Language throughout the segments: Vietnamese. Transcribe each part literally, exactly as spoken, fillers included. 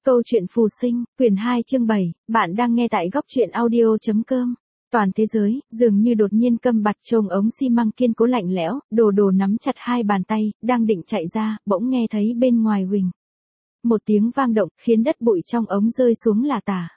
Câu chuyện phù sinh, quyển hai chương bảy, bạn đang nghe tại góc truyện audio.com. Toàn thế giới, dường như đột nhiên câm bặt trông ống xi măng kiên cố lạnh lẽo, đồ đồ nắm chặt hai bàn tay, đang định chạy ra, bỗng nghe thấy bên ngoài huỳnh. Một tiếng vang động, khiến đất bụi trong ống rơi xuống lả tả.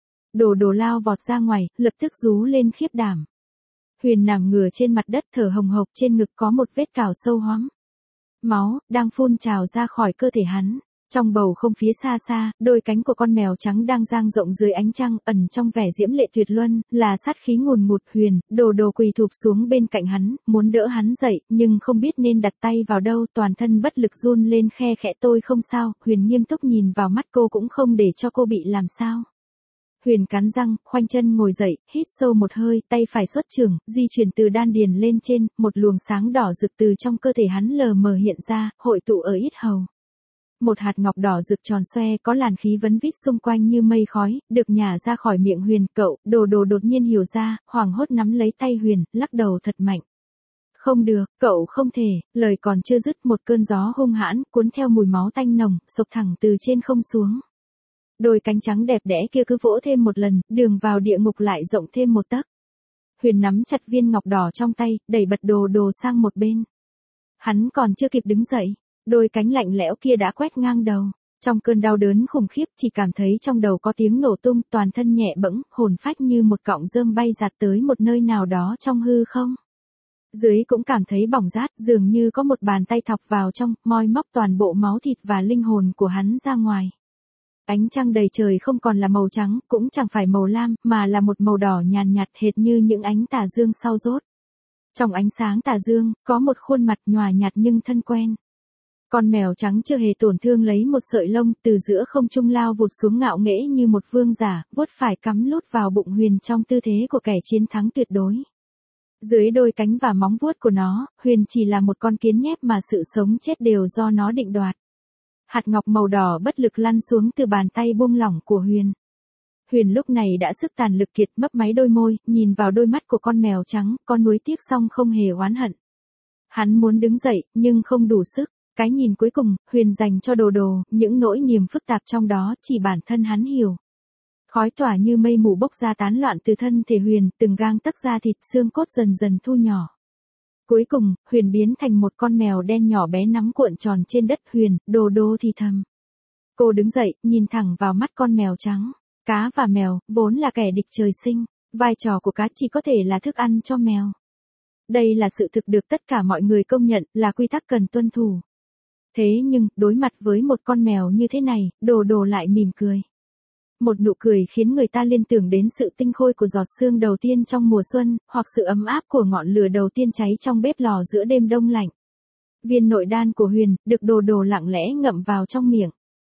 Đồ đồ lao vọt ra ngoài, lập tức rú lên khiếp đảm. Huyền nằm ngửa trên mặt đất thở hồng hộc, trên ngực có một vết cào sâu hoắm. Máu, đang phun trào ra khỏi cơ thể hắn. Trong bầu không phía xa xa, đôi cánh của con mèo trắng đang dang rộng dưới ánh trăng, ẩn trong vẻ diễm lệ tuyệt luân, là sát khí ngùn ngụt. Huyền, đồ đồ quỳ thụp xuống bên cạnh hắn, muốn đỡ hắn dậy, nhưng không biết nên đặt tay vào đâu, toàn thân bất lực run lên khe khẽ. Tôi không sao. Huyền nghiêm túc nhìn vào mắt cô, cũng không để cho cô bị làm sao. Huyền cắn răng, khoanh chân ngồi dậy, hít sâu một hơi, tay phải xuất chưởng, di chuyển từ đan điền lên trên, một luồng sáng đỏ rực từ trong cơ thể hắn lờ mờ hiện ra, hội tụ ở yết hầu. Một hạt ngọc đỏ rực tròn xoe, có làn khí vấn vít xung quanh như mây khói, được nhả ra khỏi miệng Huyền. Cậu, đồ đồ đột nhiên hiểu ra, hoảng hốt nắm lấy tay Huyền, lắc đầu thật mạnh. Không được, cậu không thể. Lời còn chưa dứt, một cơn gió hung hãn, cuốn theo mùi máu tanh nồng, xộc thẳng từ trên không xuống. Đôi cánh trắng đẹp đẽ kia cứ vỗ thêm một lần, đường vào địa ngục lại rộng thêm một tấc. Huyền nắm chặt viên ngọc đỏ trong tay, đẩy bật đồ đồ sang một bên. Hắn còn chưa kịp đứng dậy, đôi cánh lạnh lẽo kia đã quét ngang đầu. Trong cơn đau đớn khủng khiếp, chỉ cảm thấy trong đầu có tiếng nổ tung, toàn thân nhẹ bẫng, hồn phách như một cọng rơm bay giạt tới một nơi nào đó trong hư không. Dưới cũng cảm thấy bỏng rát, dường như có một bàn tay thọc vào trong, moi móc toàn bộ máu thịt và linh hồn của hắn ra ngoài. Ánh trăng đầy trời không còn là màu trắng, cũng chẳng phải màu lam, mà là một màu đỏ nhàn nhạt, hệt như những ánh tà dương sau rốt. Trong ánh sáng tà dương, có một khuôn mặt nhòa nhạt nhưng thân quen. Con mèo trắng chưa hề tổn thương lấy một sợi lông, từ giữa không trung lao vụt xuống ngạo nghễ như một vương giả, vuốt phải cắm lút vào bụng Huyền trong tư thế của kẻ chiến thắng tuyệt đối. Dưới đôi cánh và móng vuốt của nó, Huyền chỉ là một con kiến nhép mà sự sống chết đều do nó định đoạt. Hạt ngọc màu đỏ bất lực lăn xuống từ bàn tay buông lỏng của Huyền. Huyền lúc này đã sức tàn lực kiệt, mấp máy đôi môi, nhìn vào đôi mắt của con mèo trắng, con nuối tiếc song không hề oán hận. Hắn muốn đứng dậy, nhưng không đủ sức. Cái nhìn cuối cùng, Huyền dành cho đồ đồ, những nỗi niềm phức tạp trong đó, chỉ bản thân hắn hiểu. Khói tỏa như mây mù bốc ra tán loạn từ thân thể Huyền, từng gang tấc da thịt xương cốt dần dần thu nhỏ. Cuối cùng, Huyền biến thành một con mèo đen nhỏ bé nắm cuộn tròn trên đất. Huyền, đồ đồ thì thầm. Cô đứng dậy, nhìn thẳng vào mắt con mèo trắng. Cá và mèo, vốn là kẻ địch trời sinh, vai trò của cá chỉ có thể là thức ăn cho mèo. Đây là sự thực được tất cả mọi người công nhận, là quy tắc cần tuân thủ. Thế nhưng, đối mặt với một con mèo như thế này, đồ đồ lại mỉm cười. Một nụ cười khiến người ta liên tưởng đến sự tinh khôi của giọt sương đầu tiên trong mùa xuân, hoặc sự ấm áp của ngọn lửa đầu tiên cháy trong bếp lò giữa đêm đông lạnh. Viên nội đan của Huyền, được đồ đồ lặng lẽ ngậm vào trong miệng.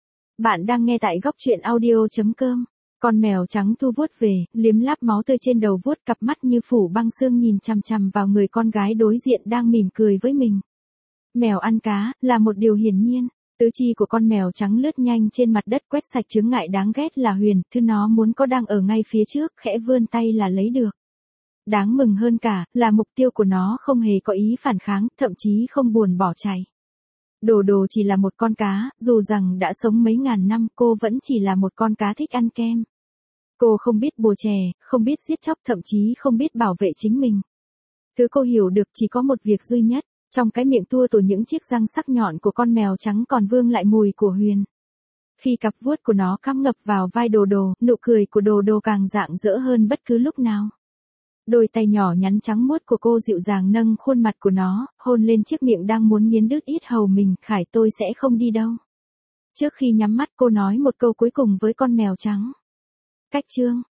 Bạn đang nghe tại góc truyện audio.com. Con mèo trắng thu vuốt về, liếm láp máu tươi trên đầu vuốt, cặp mắt như phủ băng xương nhìn chằm chằm vào người con gái đối diện đang mỉm cười với mình. Mèo ăn cá, là một điều hiển nhiên. Tứ chi của con mèo trắng lướt nhanh trên mặt đất, quét sạch chướng ngại đáng ghét là Huyền, thứ nó muốn có đang ở ngay phía trước, khẽ vươn tay là lấy được. Đáng mừng hơn cả, là mục tiêu của nó không hề có ý phản kháng, thậm chí không buồn bỏ chạy. Đồ đồ chỉ là một con cá, dù rằng đã sống mấy ngàn năm, cô vẫn chỉ là một con cá thích ăn kem. Cô không biết bùa chè, không biết giết chóc, thậm chí không biết bảo vệ chính mình. Thứ cô hiểu được chỉ có một việc duy nhất. Trong cái miệng tua tủa những chiếc răng sắc nhọn của con mèo trắng còn vương lại mùi của Huyền. Khi cặp vuốt của nó cắm ngập vào vai đồ đồ, nụ cười của đồ đồ càng rạng rỡ hơn bất cứ lúc nào. Đôi tay nhỏ nhắn trắng muốt của cô dịu dàng nâng khuôn mặt của nó, hôn lên chiếc miệng đang muốn nghiến đứt yết hầu mình. Khải, tôi sẽ không đi đâu. Trước khi nhắm mắt, cô nói một câu cuối cùng với con mèo trắng. Cách chương.